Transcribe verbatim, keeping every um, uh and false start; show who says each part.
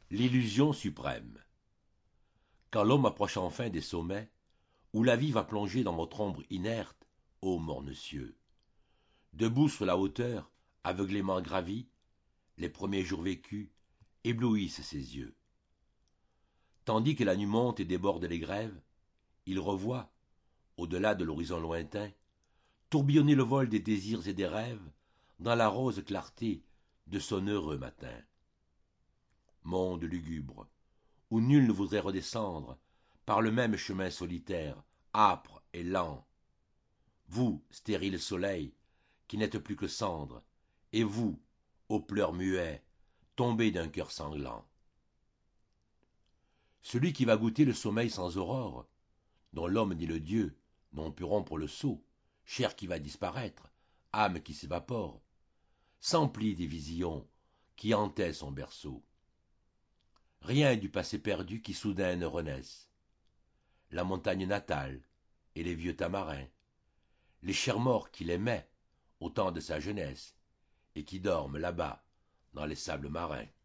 Speaker 1: L'illusion suprême. Quand l'homme approche enfin des sommets, où la vie va plonger dans votre ombre inerte, ô mornes cieux. Debout sur la hauteur, aveuglément gravi, les premiers jours vécus éblouissent ses yeux. Tandis que la nuit monte et déborde les grèves, il revoit, au-delà de l'horizon lointain, tourbillonner le vol des désirs et des rêves dans la rose clarté de son heureux matin. Monde lugubre, où nul ne voudrait redescendre par le même chemin solitaire, âpre et lent. Vous, stérile soleil, qui n'êtes plus que cendre, et vous, aux pleurs muets, tombés d'un cœur sanglant. Celui qui va goûter le sommeil sans aurore, dont l'homme ni le Dieu n'ont pu rompre le sceau, chair qui va disparaître, âme qui s'évapore, s'emplit des visions qui hantaient son berceau. Rien du passé perdu qui soudain ne renaisse. La montagne natale et les vieux tamarins, les chers morts qu'il aimait au temps de sa jeunesse et qui dorment là-bas dans les sables marins.